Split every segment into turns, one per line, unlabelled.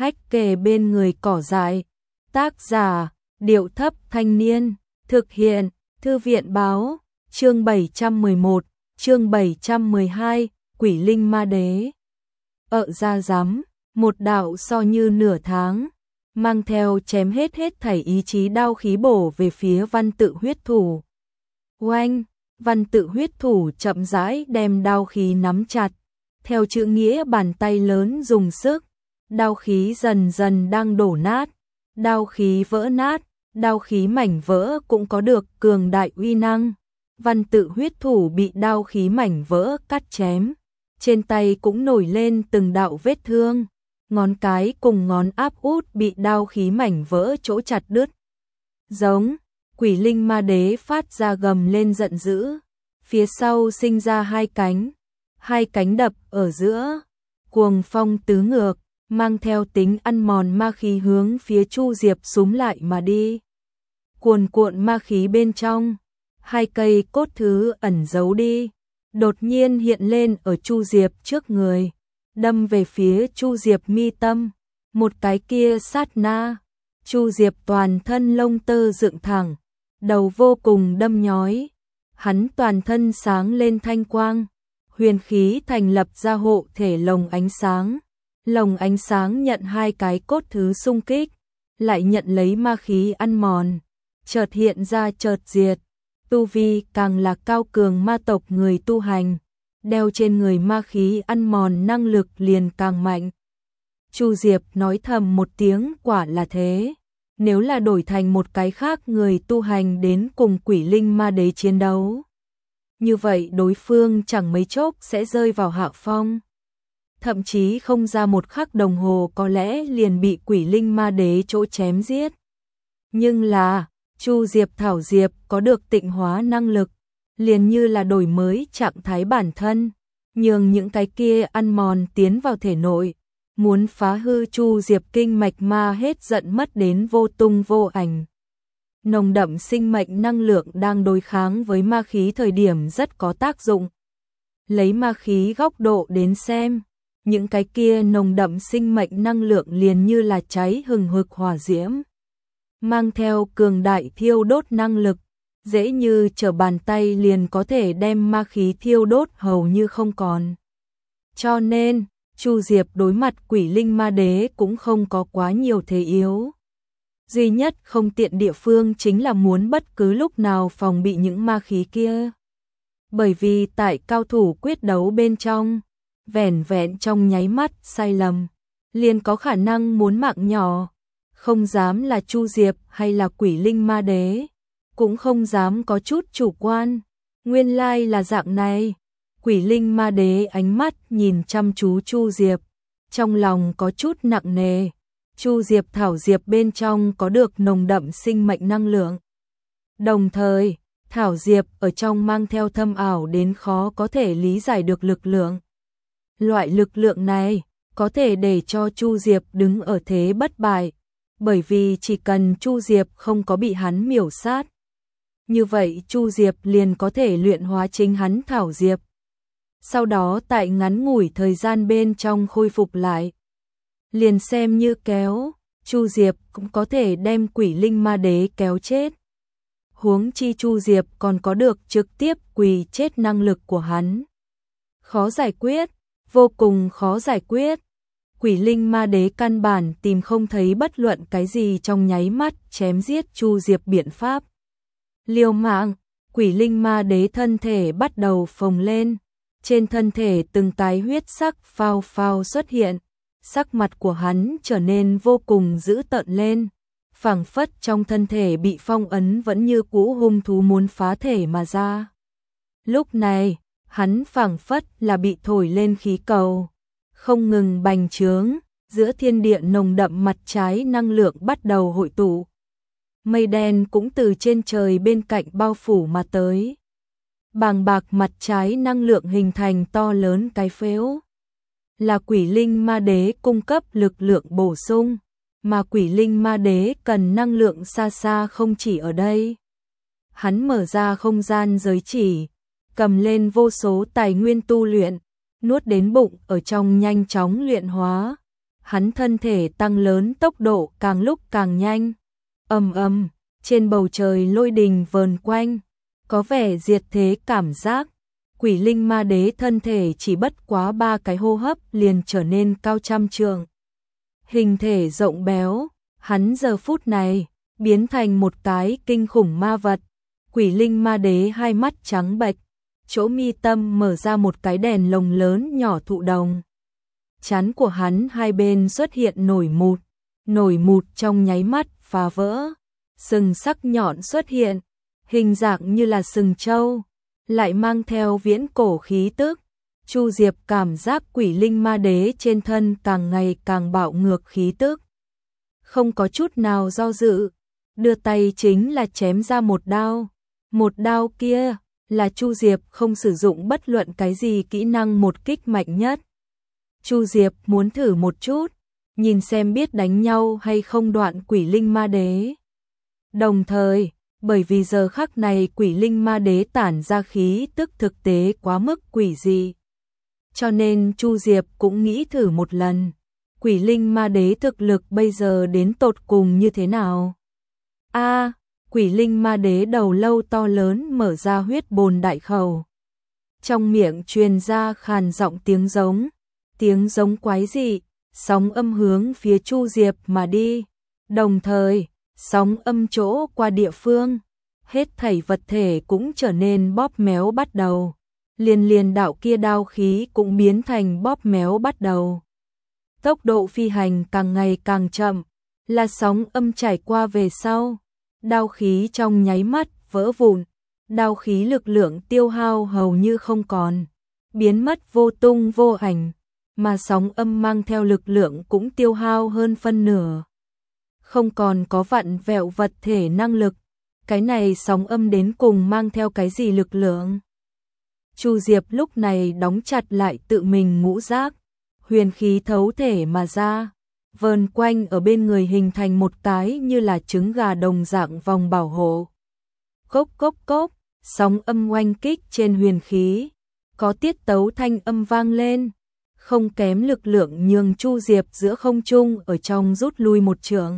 hách kề bên người cỏ dại. Tác giả, Điệu Thấp Thanh Niên. Thực hiện, Thư viện Báo. Chương 711, chương 712, Quỷ Linh Ma Đế. Ra rắm, một đạo so như nửa tháng, mang theo chém hết thảy ý chí đao khí bổ về phía Văn Tự huyết thủ. Oanh, Văn Tự huyết thủ chậm rãi đem đao khí nắm chặt, theo chữ nghĩa bàn tay lớn dùng sức, đao khí dần dần đang đổ nát, đao khí vỡ nát, đao khí mảnh vỡ cũng có được cường đại uy năng. Văn Tự huyết thủ bị đao khí mảnh vỡ cắt chém, trên tay cũng nổi lên từng đạo vết thương, ngón cái cùng ngón áp út bị đao khí mảnh vỡ chỗ chặt đứt. Giống, Quỷ Linh Ma Đế phát ra gầm lên giận dữ, phía sau sinh ra hai cánh đập ở giữa, cuồng phong tứ ngược, mang theo tính ăn mòn ma khí hướng phía Chu Diệp xúm lại mà đi. Cuồn cuộn ma khí bên trong, hai cây cốt thứ ẩn giấu đi, đột nhiên hiện lên ở Chu Diệp trước người, đâm về phía Chu Diệp mi tâm. Một cái kia sát na, Chu Diệp toàn thân lông tơ dựng thẳng, đầu vô cùng đâm nhói, hắn toàn thân sáng lên thanh quang, huyền khí thành lập ra hộ thể lồng ánh sáng nhận hai cái cốt thứ xung kích, lại nhận lấy ma khí ăn mòn, chợt hiện ra chợt diệt. Tu vi càng là cao cường ma tộc người tu hành, đeo trên người ma khí ăn mòn năng lực liền càng mạnh. Chu Diệp nói thầm một tiếng, quả là thế, nếu là đổi thành một cái khác người tu hành đến cùng Quỷ Linh Ma Đế chiến đấu, như vậy đối phương chẳng mấy chốc sẽ rơi vào hạ phong. Thậm chí không ra một khắc đồng hồ có lẽ liền bị Quỷ Linh Ma Đế chỗ chém giết. Nhưng là Chu Diệp Thảo Diệp có được tịnh hóa năng lực, liền như là đổi mới trạng thái bản thân, nhường những cái kia ăn mòn tiến vào thể nội, muốn phá hư Chu Diệp kinh mạch ma hết giận mất đến vô tung vô ảnh. Nồng đậm sinh mệnh năng lượng đang đối kháng với ma khí thời điểm rất có tác dụng. Lấy ma khí góc độ đến xem, những cái kia nồng đậm sinh mệnh năng lượng liền như là cháy hừng hực hỏa diễm, mang theo cường đại thiêu đốt năng lực, dễ như trở bàn tay liền có thể đem ma khí thiêu đốt hầu như không còn. Cho nên, Chu Diệp đối mặt Quỷ Linh Ma Đế cũng không có quá nhiều thế yếu. Duy nhất không tiện địa phương chính là muốn bất cứ lúc nào phòng bị những ma khí kia. Bởi vì tại cao thủ quyết đấu bên trong, vẻn vẹn trong nháy mắt sai lầm, liền có khả năng muốn mạng nhỏ. Không dám là Chu Diệp hay là Quỷ Linh Ma Đế, cũng không dám có chút chủ quan. Nguyên lai là dạng này. Quỷ Linh Ma Đế ánh mắt nhìn chăm chú Chu Diệp, trong lòng có chút nặng nề. Chu Diệp Thảo Diệp bên trong có được nồng đậm sinh mệnh năng lượng. Đồng thời, Thảo Diệp ở trong mang theo thâm ảo đến khó có thể lý giải được lực lượng. Loại lực lượng này có thể để cho Chu Diệp đứng ở thế bất bại, bởi vì chỉ cần Chu Diệp không có bị hắn miểu sát, như vậy Chu Diệp liền có thể luyện hóa chính hắn Thảo Diệp. Sau đó tại ngắn ngủi thời gian bên trong khôi phục lại. Liền xem như kéo, Chu Diệp cũng có thể đem Quỷ Linh Ma Đế kéo chết. Huống chi Chu Diệp còn có được trực tiếp quỳ chết năng lực của hắn. Khó giải quyết, vô cùng khó giải quyết. Quỷ Linh Ma Đế căn bản tìm không thấy bất luận cái gì trong nháy mắt chém giết Chu Diệp biện pháp. Liều mạng, Quỷ Linh Ma Đế thân thể bắt đầu phồng lên, trên thân thể từng cái huyết sắc phao phao xuất hiện, sắc mặt của hắn trở nên vô cùng dữ tợn lên, phảng phất trong thân thể bị phong ấn vẫn như cũ hung thú muốn phá thể mà ra. Lúc này, hắn phảng phất là bị thổi lên khí cầu, không ngừng bành trướng, giữa thiên địa nồng đậm mặt trái năng lượng bắt đầu hội tụ. Mây đen cũng từ trên trời bên cạnh bao phủ mà tới. Bàng bạc mặt trái năng lượng hình thành to lớn cái phếu. Là Quỷ Linh Ma Đế cung cấp lực lượng bổ sung, mà Quỷ Linh Ma Đế cần năng lượng xa xa không chỉ ở đây. Hắn mở ra không gian giới chỉ, cầm lên vô số tài nguyên tu luyện, nuốt đến bụng ở trong nhanh chóng luyện hóa, hắn thân thể tăng lớn, tốc độ càng lúc càng nhanh. Ầm ầm, trên bầu trời lôi đình vờn quanh, có vẻ diệt thế cảm giác. Quỷ linh ma đế thân thể chỉ bất quá 3 cái hô hấp liền trở nên cao trăm trượng. Hình thể rộng béo, hắn giờ phút này biến thành một cái kinh khủng ma vật. Quỷ linh ma đế hai mắt trắng bệch, chỗ mi tâm mở ra một cái đèn lồng lớn nhỏ thụ đồng. Trán của hắn hai bên xuất hiện nổi mụt trong nháy mắt phá vỡ. Sừng sắc nhọn xuất hiện, hình dạng như là sừng trâu, lại mang theo viễn cổ khí tức. Chu Diệp cảm giác quỷ linh ma đế trên thân càng ngày càng bạo ngược khí tức. Không có chút nào do dự, đưa tay chính là chém ra một đao. Một đao kia là Chu Diệp không sử dụng bất luận cái gì kỹ năng một kích mạnh nhất. Chu Diệp muốn thử một chút, nhìn xem biết đánh nhau hay không đoạn quỷ linh ma đế. Đồng thời, bởi vì giờ khắc này quỷ linh ma đế tản ra khí tức thực tế quá mức quỷ dị, cho nên Chu Diệp cũng nghĩ thử một lần, quỷ linh ma đế thực lực bây giờ đến tột cùng như thế nào. Quỷ linh ma đế đầu lâu to lớn mở ra huyết bồn đại khẩu. Trong miệng truyền ra khàn giọng tiếng giống quái dị, sóng âm hướng phía Chu Diệp mà đi. Đồng thời, sóng âm chỗ qua địa phương, hết thảy vật thể cũng trở nên bóp méo bắt đầu. Liền đạo kia đao khí cũng biến thành bóp méo bắt đầu. Tốc độ phi hành càng ngày càng chậm, là sóng âm trải qua về sau. Đao khí trong nháy mắt vỡ vụn, đao khí lực lượng tiêu hao hầu như không còn, biến mất vô tung vô ảnh, mà sóng âm mang theo lực lượng cũng tiêu hao hơn phân nửa. Không còn có vặn vẹo vật thể năng lực, cái này sóng âm đến cùng mang theo cái gì lực lượng? Chu Diệp lúc này đóng chặt lại tự mình ngũ giác, huyền khí thấu thể mà ra, vờn quanh ở bên người hình thành một cái như là trứng gà đồng dạng vòng bảo hộ. Cốc cốc cốc, sóng âm oanh kích trên huyền khí, có tiết tấu thanh âm vang lên, không kém lực lượng nhường Chu Diệp giữa không trung ở trong rút lui một trượng.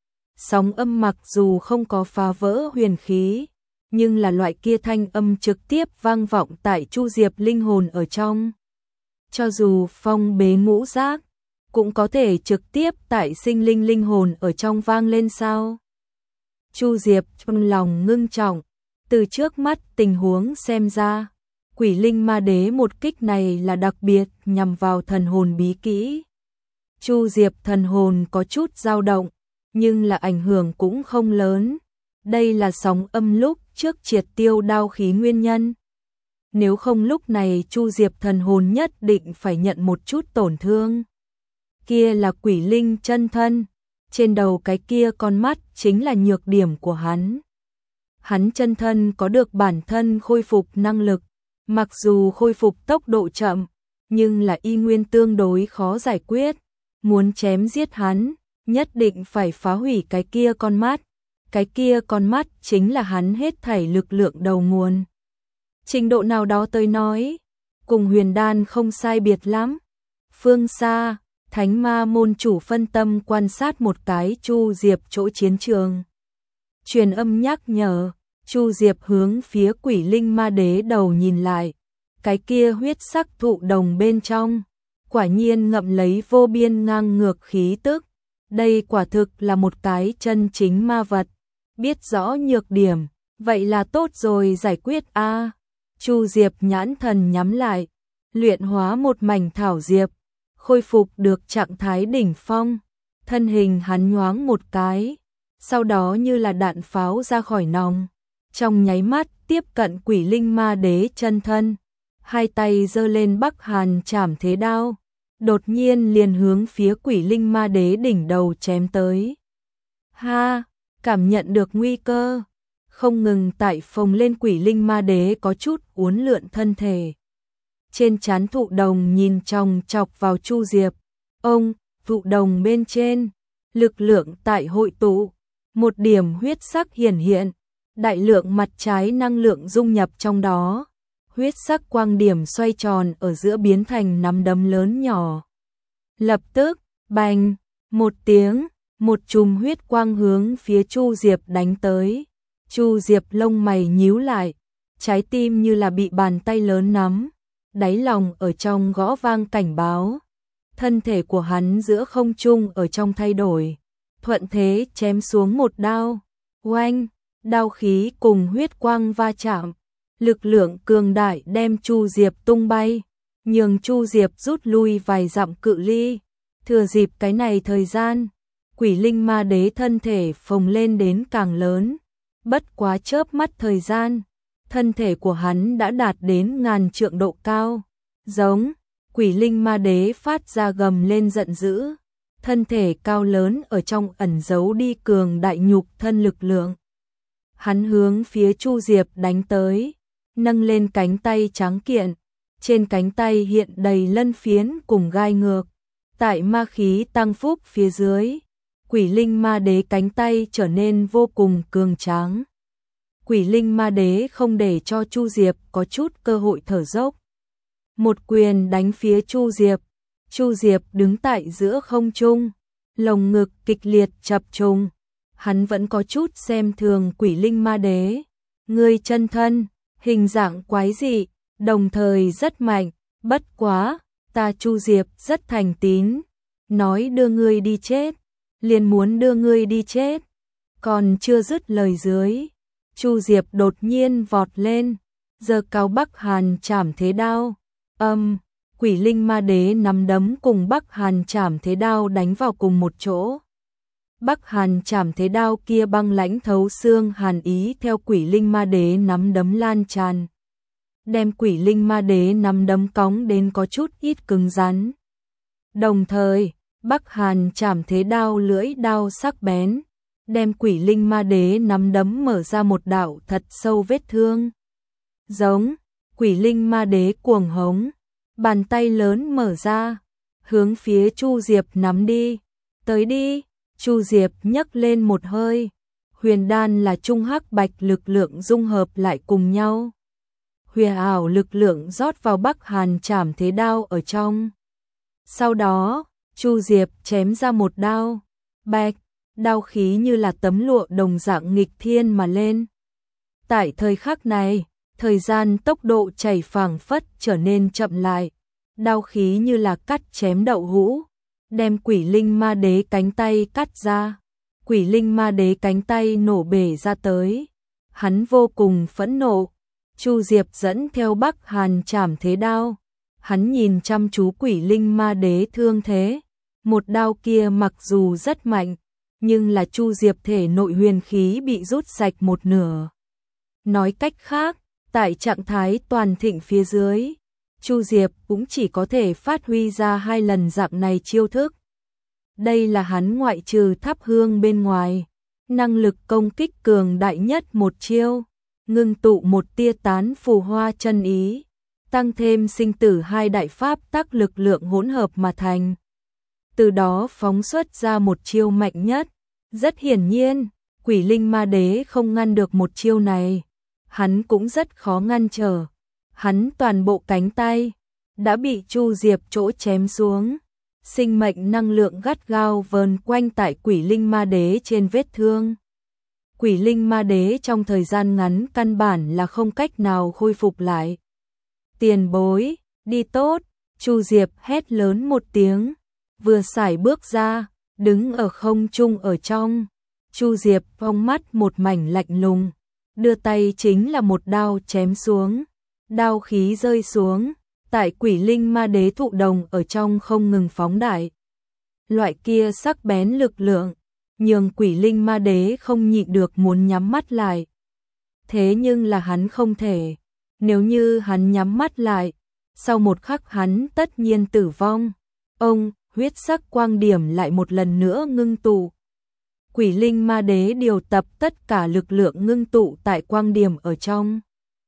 Sóng âm mặc dù không có phá vỡ huyền khí, nhưng là loại kia thanh âm trực tiếp vang vọng tại Chu Diệp linh hồn ở trong. Cho dù phong bế ngũ giác, cũng có thể trực tiếp tại sinh linh linh hồn ở trong vang lên sao? Chu Diệp trong lòng ngưng trọng, từ trước mắt tình huống xem ra, quỷ linh ma đế một kích này là đặc biệt nhằm vào thần hồn bí kỹ. Chu Diệp thần hồn có chút dao động, nhưng là ảnh hưởng cũng không lớn. Đây là sóng âm lúc trước triệt tiêu đao khí nguyên nhân. Nếu không lúc này Chu Diệp thần hồn nhất định phải nhận một chút tổn thương. Kia là quỷ linh chân thân, trên đầu cái kia con mắt chính là nhược điểm của hắn. Hắn chân thân có được bản thân khôi phục năng lực, mặc dù khôi phục tốc độ chậm, nhưng là y nguyên tương đối khó giải quyết. Muốn chém giết hắn, nhất định phải phá hủy cái kia con mắt. Cái kia con mắt chính là hắn hết thảy lực lượng đầu nguồn. Trình độ nào đó tôi nói, cùng huyền đan không sai biệt lắm. Phương xa, Thánh Ma môn chủ phân tâm quan sát một cái Chu Diệp chỗ chiến trường. Truyền âm nhắc nhở, Chu Diệp hướng phía quỷ linh ma đế đầu nhìn lại. Cái kia huyết sắc thụ đồng bên trong, quả nhiên ngậm lấy vô biên ngang ngược khí tức. Đây quả thực là một cái chân chính ma vật. Biết rõ nhược điểm, vậy là tốt rồi, giải quyết a. Chu Diệp nhãn thần nhắm lại, luyện hóa một mảnh thảo diệp, khôi phục được trạng thái đỉnh phong. Thân hình hắn nhoáng một cái, sau đó như là đạn pháo ra khỏi nòng, trong nháy mắt tiếp cận quỷ linh ma đế chân thân, hai tay giơ lên Bắc Hàn Trảm Thế Đao, đột nhiên liền hướng phía quỷ linh ma đế đỉnh đầu chém tới. Ha, cảm nhận được nguy cơ, không ngừng tại phồng lên quỷ linh ma đế có chút uốn lượn thân thể. Trên trán thụ đồng nhìn chòng chọc vào Chu Diệp, thụ đồng bên trên, lực lượng tại hội tụ, một điểm huyết sắc hiển hiện, đại lượng mặt trái năng lượng dung nhập trong đó, huyết sắc quang điểm xoay tròn ở giữa biến thành nắm đấm lớn nhỏ. Lập tức, Bành, một tiếng, một chùm huyết quang hướng phía Chu Diệp đánh tới. Chu Diệp lông mày nhíu lại, trái tim như là bị bàn tay lớn nắm, đáy lòng ở trong gõ vang cảnh báo. Thân thể của hắn giữa không trung ở trong thay đổi, thuận thế chém xuống một đao. Oanh, đao khí cùng huyết quang va chạm, lực lượng cường đại đem Chu Diệp tung bay, nhường Chu Diệp rút lui vài dặm cự ly. Thừa dịp cái này thời gian, Quỷ Linh Ma Đế thân thể phồng lên đến càng lớn, bất quá chớp mắt thời gian, thân thể của hắn đã đạt đến ngàn trượng độ cao. Giống, Quỷ Linh Ma Đế phát ra gầm lên giận dữ, thân thể cao lớn ở trong ẩn giấu đi cường đại nhục thân lực lượng. Hắn hướng phía Chu Diệp đánh tới, nâng lên cánh tay trắng kiện, trên cánh tay hiện đầy lân phiến cùng gai ngược. Tại ma khí tăng phúc phía dưới, Quỷ Linh Ma Đế cánh tay trở nên vô cùng cường tráng. Quỷ Linh Ma Đế không để cho Chu Diệp có chút cơ hội thở dốc. Một quyền đánh phía Chu Diệp. Chu Diệp đứng tại giữa không trung, lồng ngực kịch liệt chập trùng. Hắn vẫn có chút xem thường Quỷ Linh Ma Đế. Ngươi chân thân, hình dạng quái dị, đồng thời rất mạnh, bất quá, ta Chu Diệp rất thành tín, nói đưa ngươi đi chết, liền muốn đưa ngươi đi chết. Còn chưa dứt lời dưới, Chu Diệp đột nhiên vọt lên, giơ cao Bắc Hàn Trảm Thế Đao. Quỷ Linh Ma Đế nắm đấm cùng Bắc Hàn Trảm Thế Đao đánh vào cùng một chỗ. Bắc Hàn Trảm Thế Đao kia băng lãnh thấu xương hàn ý theo Quỷ Linh Ma Đế nắm đấm lan tràn, đem Quỷ Linh Ma Đế nắm đấm cóng đến có chút ít cứng rắn. Đồng thời, Bắc Hàn Trảm Thế Đao lưỡi đao sắc bén, đem Quỷ Linh Ma Đế nắm đấm mở ra một đạo thật sâu vết thương. Giống, Quỷ Linh Ma Đế cuồng hống, bàn tay lớn mở ra, hướng phía Chu Diệp nắm đi. Tới đi, Chu Diệp nhấc lên một hơi, huyền đan là trung hắc bạch lực lượng dung hợp lại cùng nhau. Huyền ảo lực lượng rót vào Bắc Hàn Trảm Thế Đao ở trong. Sau đó, Chu Diệp chém ra một đao, bạch, đao khí như là tấm lụa đồng dạng nghịch thiên mà lên. Tại thời khắc này, thời gian tốc độ chảy phảng phất trở nên chậm lại, đao khí như là cắt chém đậu hũ, đem Quỷ Linh Ma Đế cánh tay cắt ra. Quỷ Linh Ma Đế cánh tay nổ bể ra tới, hắn vô cùng phẫn nộ. Chu Diệp dẫn theo Bắc Hàn Trảm Thế Đao, hắn nhìn chăm chú Quỷ Linh Ma Đế thương thế. Một đao kia mặc dù rất mạnh, nhưng là Chu Diệp thể nội huyền khí bị rút sạch một nửa. Nói cách khác, tại trạng thái toàn thịnh phía dưới, Chu Diệp cũng chỉ có thể phát huy ra 2 lần dạng này chiêu thức. Đây là hắn ngoại trừ thắp hương bên ngoài, năng lực công kích cường đại nhất một chiêu, ngưng tụ một tia tán phù hoa chân ý, tăng thêm sinh tử 2 đại pháp tắc lực lượng hỗn hợp mà thành. Từ đó phóng xuất ra một chiêu mạnh nhất. Rất hiển nhiên, Quỷ Linh Ma Đế không ngăn được một chiêu này, hắn cũng rất khó ngăn trở. Hắn toàn bộ cánh tay đã bị Chu Diệp chỗ chém xuống, sinh mệnh năng lượng gắt gao vờn quanh tại Quỷ Linh Ma Đế trên vết thương. Quỷ Linh Ma Đế trong thời gian ngắn căn bản là không cách nào khôi phục lại. Tiền bối, đi tốt, Chu Diệp hét lớn một tiếng, vừa sải bước ra, đứng ở không trung ở trong. Chu Diệp phong mắt một mảnh lạnh lùng, đưa tay chính là một đao chém xuống. Đao khí rơi xuống, tại Quỷ Linh Ma Đế thụ đồng ở trong không ngừng phóng đại. Loại kia sắc bén lực lượng, nhường Quỷ Linh Ma Đế không nhịn được muốn nhắm mắt lại. Thế nhưng là hắn không thể, nếu như hắn nhắm mắt lại, sau một khắc hắn tất nhiên tử vong. Huyết sắc quang điểm lại một lần nữa ngưng tụ. Quỷ Linh Ma Đế điều tập tất cả lực lượng ngưng tụ tại quang điểm ở trong.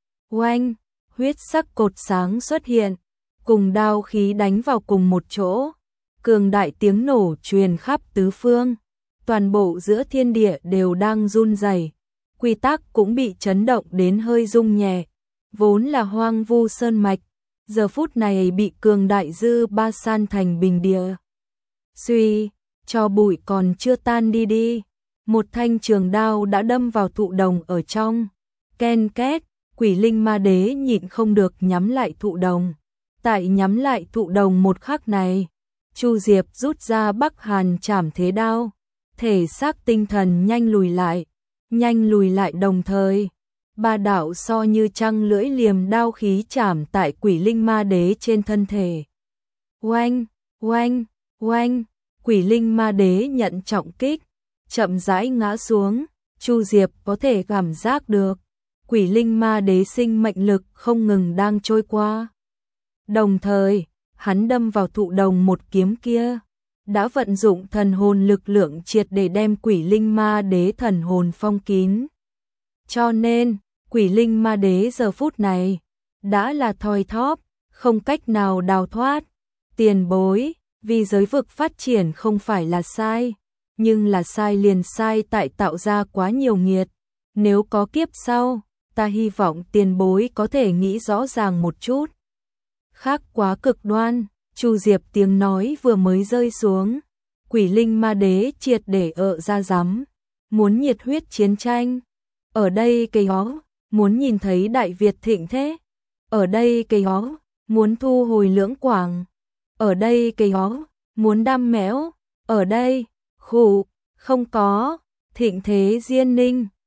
Oanh, huyết sắc cột sáng xuất hiện, cùng đao khí đánh vào cùng một chỗ. Cường đại tiếng nổ truyền khắp tứ phương, toàn bộ giữa thiên địa đều đang run rẩy, quy tắc cũng bị chấn động đến hơi rung nhẹ. Vốn là hoang vu sơn mạch, giờ phút này bị cường đại dư ba san thành bình địa. Suy, cho bụi còn chưa tan đi. Một thanh trường đao đã đâm vào thụ đồng ở trong. Ken két, Quỷ Linh Ma Đế nhịn không được nhắm lại thụ đồng. Tại nhắm lại thụ đồng một khắc này, Chu Diệp rút ra Bắc Hàn Trảm Thế Đao, thể xác tinh thần nhanh lùi lại đồng thời. Ba đạo so như trăng lưỡi liềm đao khí chạm tại Quỷ Linh Ma Đế trên thân thể. Oanh, oanh, oanh, Quỷ Linh Ma Đế nhận trọng kích, chậm rãi ngã xuống. Chu Diệp có thể cảm giác được Quỷ Linh Ma Đế sinh mệnh lực không ngừng đang trôi qua. Đồng thời, hắn đâm vào thụ đồng một kiếm kia, đã vận dụng thần hồn lực lượng triệt để đem Quỷ Linh Ma Đế thần hồn phong kín. Cho nên, Quỷ Linh Ma Đế giờ phút này đã là thoi thóp, không cách nào đào thoát. Tiền bối, vì giới vực phát triển không phải là sai, nhưng là sai liền sai tại tạo ra quá nhiều nghiệt. Nếu có kiếp sau, ta hy vọng tiền bối có thể nghĩ rõ ràng một chút. Khác quá cực đoan, Chu Diệp tiếng nói vừa mới rơi xuống, Quỷ Linh Ma Đế triệt để ra rắm, muốn nhiệt huyết chiến tranh. Ở đây cây hó, muốn nhìn thấy Đại Việt thịnh thế. Ở đây cây hó, muốn thu hồi Lưỡng Quảng. Ở đây cây hó, muốn đam mẽo. Ở đây, khủ, không có, thịnh thế Diên Ninh.